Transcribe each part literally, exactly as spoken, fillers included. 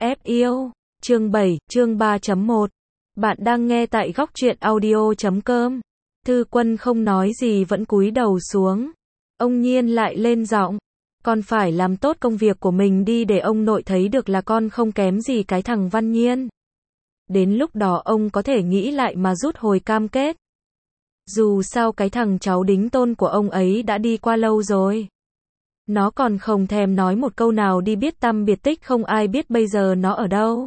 ép yêu. Chương bảy, chương ba chấm một. Bạn đang nghe tại góc truyện audio chấm com. Thư Quân không nói gì vẫn cúi đầu xuống. Ông Nhiên lại lên giọng. Con phải làm tốt công việc của mình đi để ông nội thấy được là con không kém gì cái thằng Văn Nhiên. Đến lúc đó ông có thể nghĩ lại mà rút hồi cam kết. Dù sao cái thằng cháu đính tôn của ông ấy đã đi qua lâu rồi. Nó còn không thèm nói một câu nào đi biết tăm biệt tích, không ai biết bây giờ nó ở đâu.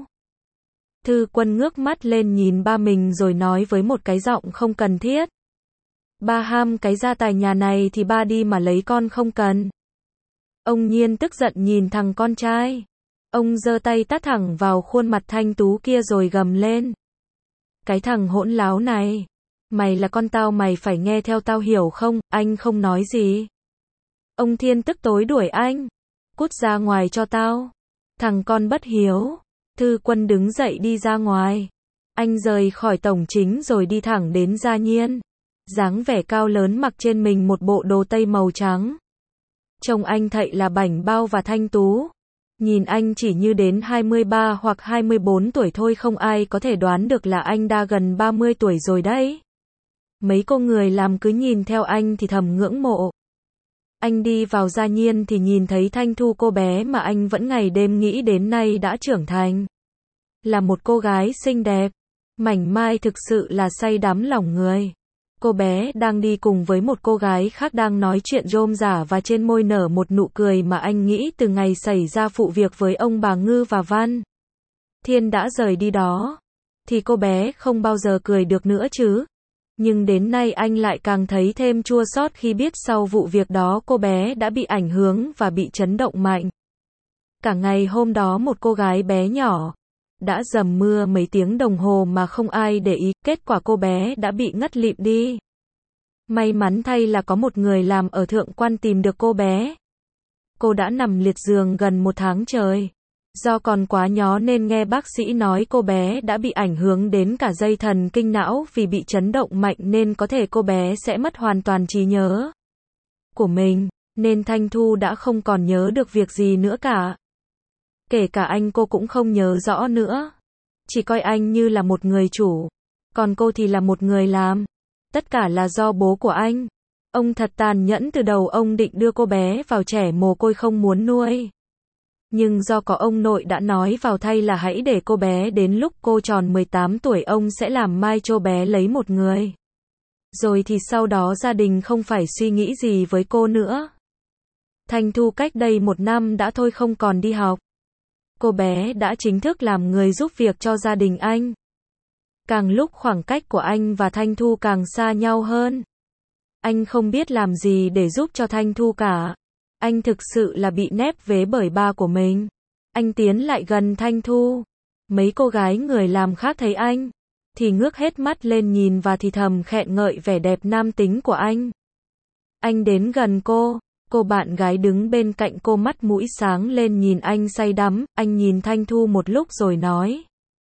Thư Quân ngước mắt lên nhìn ba mình rồi nói với một cái giọng không cần thiết. Ba ham cái gia tài nhà này thì ba đi mà lấy, con không cần. Ông Nhiên tức giận nhìn thằng con trai. Ông giơ tay tát thẳng vào khuôn mặt thanh tú kia rồi gầm lên. Cái thằng hỗn láo này. Mày là con tao, mày phải nghe theo tao, hiểu không? Anh không nói gì. Ông Thiên tức tối đuổi anh. Cút ra ngoài cho tao. Thằng con bất hiếu. Thư Quân đứng dậy đi ra ngoài. Anh rời khỏi tổng chính rồi đi thẳng đến Gia Nhiên. Dáng vẻ cao lớn, mặc trên mình một bộ đồ tây màu trắng. Trông anh thậy là bảnh bao và thanh tú. Nhìn anh chỉ như đến hai mươi ba hoặc hai mươi bốn tuổi thôi, không ai có thể đoán được là anh đã gần ba mươi tuổi rồi đấy. Mấy cô người làm cứ nhìn theo anh thì thầm ngưỡng mộ. Anh đi vào Gia Nhiên thì nhìn thấy Thanh Thu, cô bé mà anh vẫn ngày đêm nghĩ đến nay đã trưởng thành. Là một cô gái xinh đẹp, mảnh mai, thực sự là say đắm lòng người. Cô bé đang đi cùng với một cô gái khác đang nói chuyện rôm rả và trên môi nở một nụ cười mà anh nghĩ từ ngày xảy ra vụ việc với ông bà Ngư và Văn Thiên đã rời đi đó, thì cô bé không bao giờ cười được nữa chứ. Nhưng đến nay anh lại càng thấy thêm chua xót khi biết sau vụ việc đó cô bé đã bị ảnh hưởng và bị chấn động mạnh. Cả ngày hôm đó một cô gái bé nhỏ đã dầm mưa mấy tiếng đồng hồ mà không ai để ý, kết quả cô bé đã bị ngất lịm đi. May mắn thay là có một người làm ở Thượng Quan tìm được cô bé. Cô đã nằm liệt giường gần một tháng trời. Do còn quá nhỏ nên nghe bác sĩ nói cô bé đã bị ảnh hưởng đến cả dây thần kinh não, vì bị chấn động mạnh nên có thể cô bé sẽ mất hoàn toàn trí nhớ của mình, nên Thanh Thu đã không còn nhớ được việc gì nữa cả. Kể cả anh cô cũng không nhớ rõ nữa. Chỉ coi anh như là một người chủ, còn cô thì là một người làm. Tất cả là do bố của anh. Ông thật tàn nhẫn, từ đầu ông định đưa cô bé vào trẻ mồ côi không muốn nuôi. Nhưng do có ông nội đã nói vào thay là hãy để cô bé đến lúc cô tròn mười tám tuổi ông sẽ làm mai cho bé lấy một người. Rồi thì sau đó gia đình không phải suy nghĩ gì với cô nữa. Thanh Thu cách đây một năm đã thôi không còn đi học. Cô bé đã chính thức làm người giúp việc cho gia đình anh. Càng lúc khoảng cách của anh và Thanh Thu càng xa nhau hơn. Anh không biết làm gì để giúp cho Thanh Thu cả. Anh thực sự là bị nép vế bởi ba của mình. Anh tiến lại gần Thanh Thu. Mấy cô gái người làm khác thấy anh thì ngước hết mắt lên nhìn và thì thầm khẹn ngợi vẻ đẹp nam tính của anh. Anh đến gần cô. Cô bạn gái đứng bên cạnh cô mắt mũi sáng lên nhìn anh say đắm. Anh nhìn Thanh Thu một lúc rồi nói.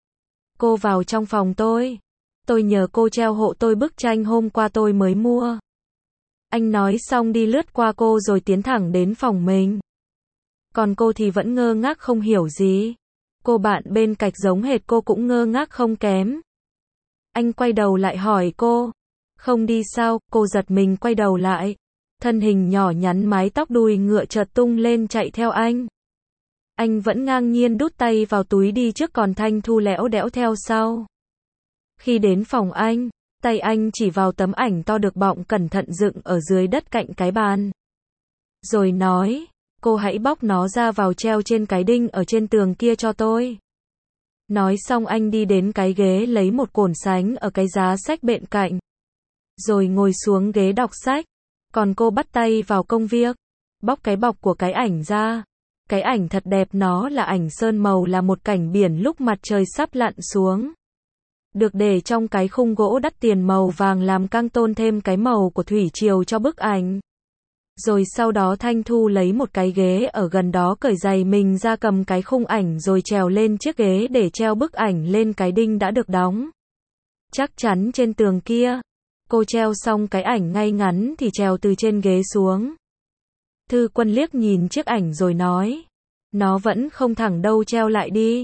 Cô vào trong phòng tôi. Tôi nhờ cô treo hộ tôi bức tranh hôm qua tôi mới mua. Anh nói xong đi lướt qua cô rồi tiến thẳng đến phòng mình. Còn cô thì vẫn ngơ ngác không hiểu gì. Cô bạn bên cạnh giống hệt cô cũng ngơ ngác không kém. Anh quay đầu lại hỏi cô. Không đi sao? Cô giật mình quay đầu lại. Thân hình nhỏ nhắn mái tóc đuôi ngựa chợt tung lên chạy theo anh. Anh vẫn ngang nhiên đút tay vào túi đi trước, còn Thanh Thu lẽo đẽo theo sau. Khi đến phòng anh, tay anh chỉ vào tấm ảnh to được bọng cẩn thận dựng ở dưới đất cạnh cái bàn. Rồi nói, cô hãy bóc nó ra vào treo trên cái đinh ở trên tường kia cho tôi. Nói xong anh đi đến cái ghế lấy một cuốn sánh ở cái giá sách bên cạnh. Rồi ngồi xuống ghế đọc sách. Còn cô bắt tay vào công việc. Bóc cái bọc của cái ảnh ra. Cái ảnh thật đẹp, nó là ảnh sơn màu, là một cảnh biển lúc mặt trời sắp lặn xuống. Được để trong cái khung gỗ đắt tiền màu vàng làm càng tôn thêm cái màu của thủy triều cho bức ảnh. Rồi sau đó Thanh Thu lấy một cái ghế ở gần đó, cởi giày mình ra, cầm cái khung ảnh rồi trèo lên chiếc ghế để treo bức ảnh lên cái đinh đã được đóng chắc chắn trên tường kia. Cô treo xong cái ảnh ngay ngắn thì trèo từ trên ghế xuống. Thư Quân liếc nhìn chiếc ảnh rồi nói. Nó vẫn không thẳng đâu, treo lại đi.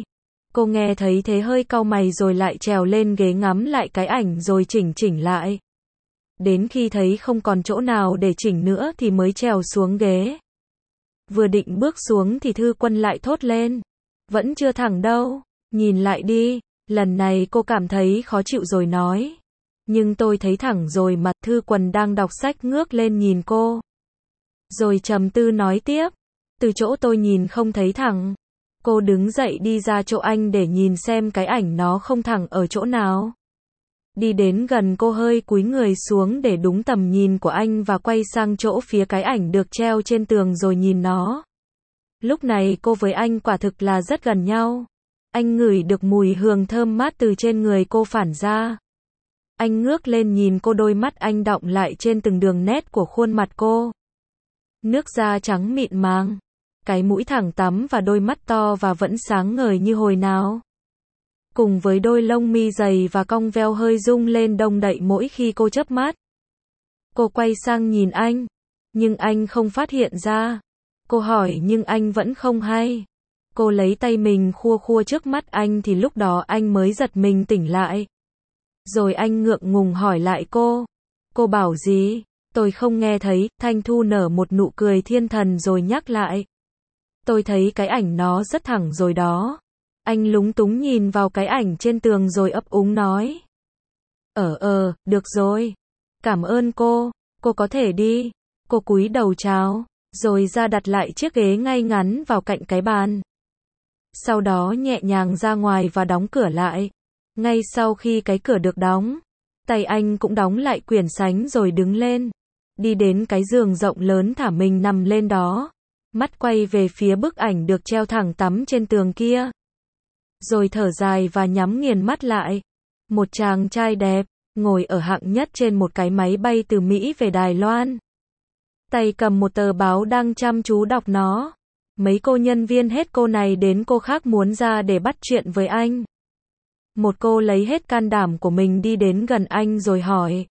Cô nghe thấy thế hơi cau mày rồi lại trèo lên ghế ngắm lại cái ảnh rồi chỉnh chỉnh lại. Đến khi thấy không còn chỗ nào để chỉnh nữa thì mới trèo xuống ghế. Vừa định bước xuống thì Thư Quân lại thốt lên. Vẫn chưa thẳng đâu, nhìn lại đi. Lần này cô cảm thấy khó chịu rồi nói. Nhưng tôi thấy thẳng rồi mà. Thư Quân đang đọc sách ngước lên nhìn cô. Rồi trầm tư nói tiếp. Từ chỗ tôi nhìn không thấy thẳng. Cô đứng dậy đi ra chỗ anh để nhìn xem cái ảnh nó không thẳng ở chỗ nào. Đi đến gần cô hơi cúi người xuống để đúng tầm nhìn của anh và quay sang chỗ phía cái ảnh được treo trên tường rồi nhìn nó. Lúc này cô với anh quả thực là rất gần nhau. Anh ngửi được mùi hương thơm mát từ trên người cô phản ra. Anh ngước lên nhìn cô, đôi mắt anh đọng lại trên từng đường nét của khuôn mặt cô. Nước da trắng mịn màng, cái mũi thẳng tắm và đôi mắt to và vẫn sáng ngời như hồi nào. Cùng với đôi lông mi dày và cong veo hơi rung lên đông đậy mỗi khi cô chớp mắt. Cô quay sang nhìn anh, nhưng anh không phát hiện ra. Cô hỏi nhưng anh vẫn không hay. Cô lấy tay mình khua khua trước mắt anh thì lúc đó anh mới giật mình tỉnh lại. Rồi anh ngượng ngùng hỏi lại cô. Cô bảo gì? Tôi không nghe thấy. Thanh Thu nở một nụ cười thiên thần rồi nhắc lại. Tôi thấy cái ảnh nó rất thẳng rồi đó. Anh lúng túng nhìn vào cái ảnh trên tường rồi ấp úng nói. Ờ ờ, được rồi. Cảm ơn cô. Cô có thể đi. Cô cúi đầu chào, rồi ra đặt lại chiếc ghế ngay ngắn vào cạnh cái bàn. Sau đó nhẹ nhàng ra ngoài và đóng cửa lại. Ngay sau khi cái cửa được đóng, tay anh cũng đóng lại quyển sánh rồi đứng lên. Đi đến cái giường rộng lớn thả mình nằm lên đó. Mắt quay về phía bức ảnh được treo thẳng tắm trên tường kia. Rồi thở dài và nhắm nghiền mắt lại. Một chàng trai đẹp, ngồi ở hạng nhất trên một cái máy bay từ Mỹ về Đài Loan. Tay cầm một tờ báo đang chăm chú đọc nó. Mấy cô nhân viên hết cô này đến cô khác muốn ra để bắt chuyện với anh. Một cô lấy hết can đảm của mình đi đến gần anh rồi hỏi.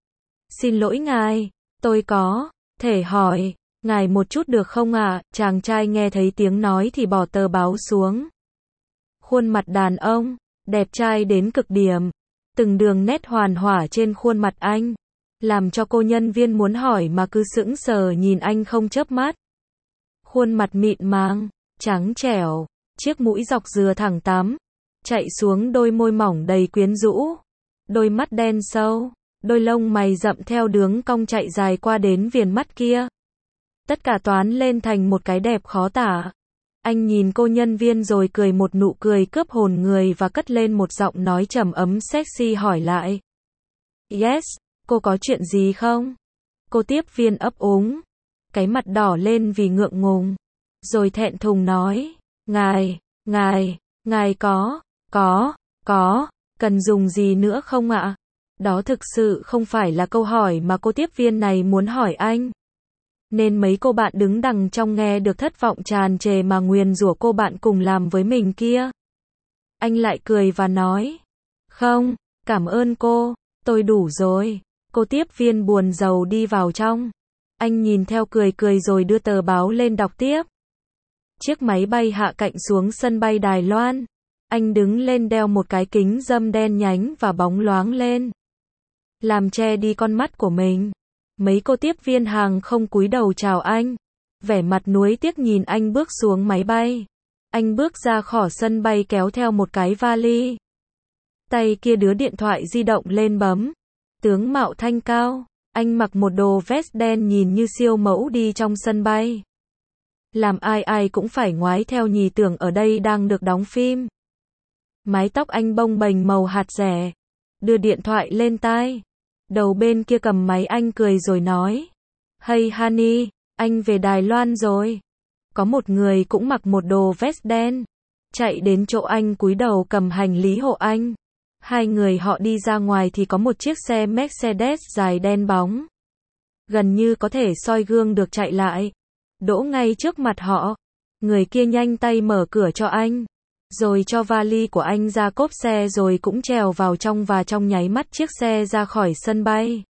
Xin lỗi ngài, tôi có thể hỏi ngài một chút được không ạ? À? Chàng trai nghe thấy tiếng nói thì bỏ tờ báo xuống. Khuôn mặt đàn ông, đẹp trai đến cực điểm. Từng đường nét hoàn hỏa trên khuôn mặt anh, làm cho cô nhân viên muốn hỏi mà cứ sững sờ nhìn anh không chớp mắt. Khuôn mặt mịn màng, trắng trẻo, chiếc mũi dọc dừa thẳng tắm, chạy xuống đôi môi mỏng đầy quyến rũ, đôi mắt đen sâu, đôi lông mày rậm theo đường cong chạy dài qua đến viền mắt kia. Tất cả toán lên thành một cái đẹp khó tả. Anh nhìn cô nhân viên rồi cười một nụ cười cướp hồn người và cất lên một giọng nói trầm ấm sexy hỏi lại. Yes, cô có chuyện gì không? Cô tiếp viên ấp úng, cái mặt đỏ lên vì ngượng ngùng, rồi thẹn thùng nói, ngài, ngài, ngài có, có, có, cần dùng gì nữa không ạ? Đó thực sự không phải là câu hỏi mà cô tiếp viên này muốn hỏi anh. Nên mấy cô bạn đứng đằng trong nghe được thất vọng tràn trề mà nguyền rủa cô bạn cùng làm với mình kia. Anh lại cười và nói, không, cảm ơn cô, tôi đủ rồi. Cô tiếp viên buồn rầu đi vào trong. Anh nhìn theo cười cười rồi đưa tờ báo lên đọc tiếp. Chiếc máy bay hạ cạnh xuống sân bay Đài Loan. Anh đứng lên đeo một cái kính râm đen nhánh và bóng loáng lên, làm che đi con mắt của mình. Mấy cô tiếp viên hàng không cúi đầu chào anh, vẻ mặt nuối tiếc nhìn anh bước xuống máy bay. Anh bước ra khỏi sân bay kéo theo một cái vali. Tay kia đứa điện thoại di động lên bấm. Tướng mạo thanh cao, anh mặc một đồ vest đen nhìn như siêu mẫu đi trong sân bay. Làm ai ai cũng phải ngoái theo nhì tưởng ở đây đang được đóng phim. Mái tóc anh bông bềnh màu hạt rẻ, đưa điện thoại lên tai. Đầu bên kia cầm máy anh cười rồi nói. Hey honey, anh về Đài Loan rồi. Có một người cũng mặc một đồ vest đen, chạy đến chỗ anh cúi đầu cầm hành lý hộ anh. Hai người họ đi ra ngoài thì có một chiếc xe Mercedes dài đen bóng, gần như có thể soi gương được chạy lại, đỗ ngay trước mặt họ. Người kia nhanh tay mở cửa cho anh, rồi cho vali của anh ra cốp xe rồi cũng trèo vào trong và trong nháy mắt chiếc xe ra khỏi sân bay.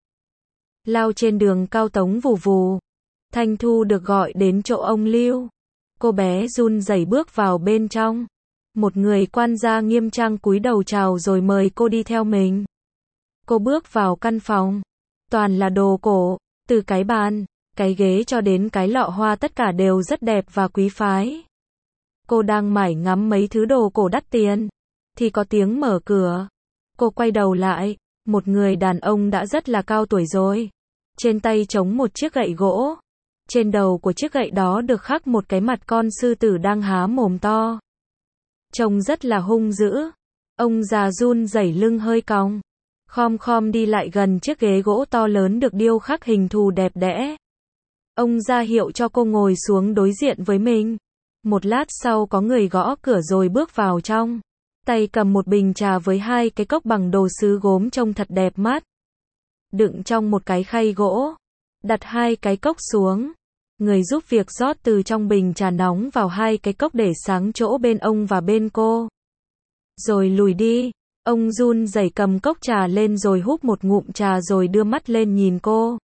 Lao trên đường cao tốc vù vù. Thanh Thu được gọi đến chỗ ông Lưu. Cô bé run rẩy bước vào bên trong. Một người quan gia nghiêm trang cúi đầu chào rồi mời cô đi theo mình. Cô bước vào căn phòng. Toàn là đồ cổ, từ cái bàn, cái ghế cho đến cái lọ hoa tất cả đều rất đẹp và quý phái. Cô đang mải ngắm mấy thứ đồ cổ đắt tiền, thì có tiếng mở cửa. Cô quay đầu lại, một người đàn ông đã rất là cao tuổi rồi. Trên tay chống một chiếc gậy gỗ. Trên đầu của chiếc gậy đó được khắc một cái mặt con sư tử đang há mồm to. Trông rất là hung dữ. Ông già run rẩy lưng hơi cong. Khom khom đi lại gần chiếc ghế gỗ to lớn được điêu khắc hình thù đẹp đẽ. Ông ra hiệu cho cô ngồi xuống đối diện với mình. Một lát sau có người gõ cửa rồi bước vào trong. Tay cầm một bình trà với hai cái cốc bằng đồ sứ gốm trông thật đẹp mắt. Đựng trong một cái khay gỗ. Đặt hai cái cốc xuống. Người giúp việc rót từ trong bình trà nóng vào hai cái cốc để sáng chỗ bên ông và bên cô. Rồi lùi đi. Ông run rẩy cầm cốc trà lên rồi húp một ngụm trà rồi đưa mắt lên nhìn cô.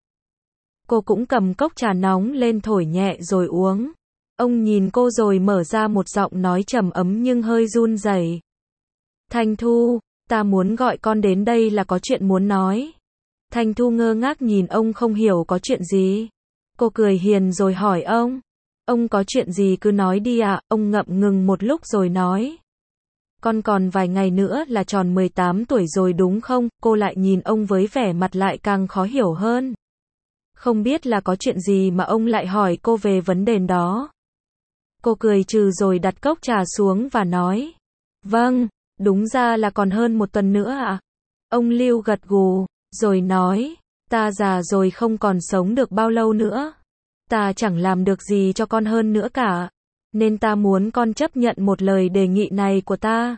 Cô cũng cầm cốc trà nóng lên thổi nhẹ rồi uống. Ông nhìn cô rồi mở ra một giọng nói trầm ấm nhưng hơi run rẩy. Thanh Thu, ta muốn gọi con đến đây là có chuyện muốn nói. Thanh Thu ngơ ngác nhìn ông không hiểu có chuyện gì. Cô cười hiền rồi hỏi ông. Ông có chuyện gì cứ nói đi ạ. Ông ngậm ngừng một lúc rồi nói. Con còn vài ngày nữa là tròn mười tám tuổi rồi đúng không? Cô lại nhìn ông với vẻ mặt lại càng khó hiểu hơn. Không biết là có chuyện gì mà ông lại hỏi cô về vấn đề đó. Cô cười trừ rồi đặt cốc trà xuống và nói. Vâng, đúng ra là còn hơn một tuần nữa ạ. Ông Lưu gật gù, rồi nói. Ta già rồi không còn sống được bao lâu nữa. Ta chẳng làm được gì cho con hơn nữa cả. Nên ta muốn con chấp nhận một lời đề nghị này của ta.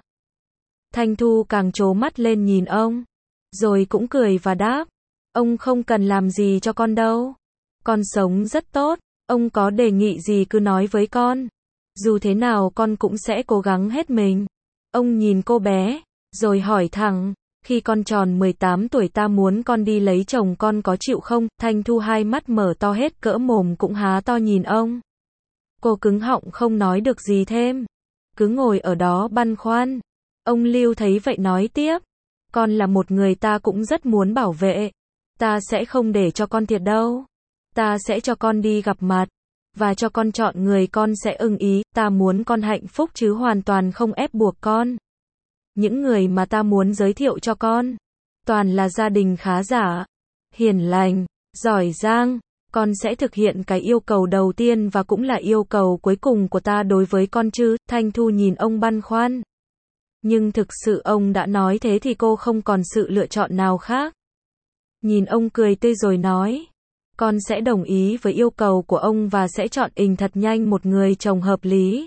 Thanh Thu càng trố mắt lên nhìn ông. Rồi cũng cười và đáp. Ông không cần làm gì cho con đâu. Con sống rất tốt. Ông có đề nghị gì cứ nói với con. Dù thế nào con cũng sẽ cố gắng hết mình. Ông nhìn cô bé, rồi hỏi thẳng. Khi con tròn mười tám tuổi ta muốn con đi lấy chồng, con có chịu không? Thanh Thu hai mắt mở to hết cỡ mồm cũng há to nhìn ông. Cô cứng họng không nói được gì thêm. Cứ ngồi ở đó băn khoăn. Ông Lưu thấy vậy nói tiếp. Con là một người ta cũng rất muốn bảo vệ. Ta sẽ không để cho con thiệt đâu. Ta sẽ cho con đi gặp mặt. Và cho con chọn người con sẽ ưng ý. Ta muốn con hạnh phúc chứ hoàn toàn không ép buộc con. Những người mà ta muốn giới thiệu cho con. Toàn là gia đình khá giả. Hiền lành. Giỏi giang. Con sẽ thực hiện cái yêu cầu đầu tiên và cũng là yêu cầu cuối cùng của ta đối với con chứ. Thanh Thu nhìn ông băn khoăn. Nhưng thực sự ông đã nói thế thì cô không còn sự lựa chọn nào khác. Nhìn ông cười tươi rồi nói. Con sẽ đồng ý với yêu cầu của ông và sẽ chọn ình thật nhanh một người chồng hợp lý.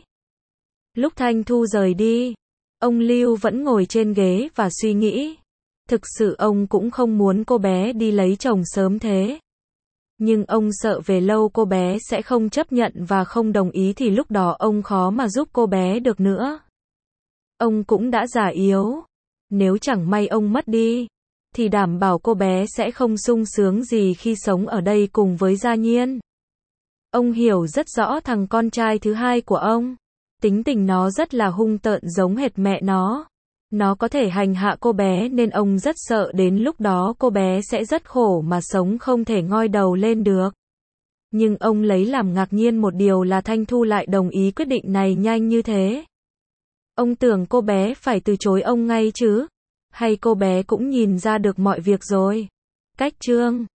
Lúc Thanh Thu rời đi, ông Lưu vẫn ngồi trên ghế và suy nghĩ. Thực sự ông cũng không muốn cô bé đi lấy chồng sớm thế. Nhưng ông sợ về lâu cô bé sẽ không chấp nhận và không đồng ý thì lúc đó ông khó mà giúp cô bé được nữa. Ông cũng đã già yếu. Nếu chẳng may ông mất đi, thì đảm bảo cô bé sẽ không sung sướng gì khi sống ở đây cùng với Gia Nhiên. Ông hiểu rất rõ thằng con trai thứ hai của ông. Tính tình nó rất là hung tợn giống hệt mẹ nó. Nó có thể hành hạ cô bé nên ông rất sợ đến lúc đó cô bé sẽ rất khổ mà sống không thể ngoi đầu lên được. Nhưng ông lấy làm ngạc nhiên một điều là Thanh Thu lại đồng ý quyết định này nhanh như thế. Ông tưởng cô bé phải từ chối ông ngay chứ? Hay cô bé cũng nhìn ra được mọi việc rồi? Cách chương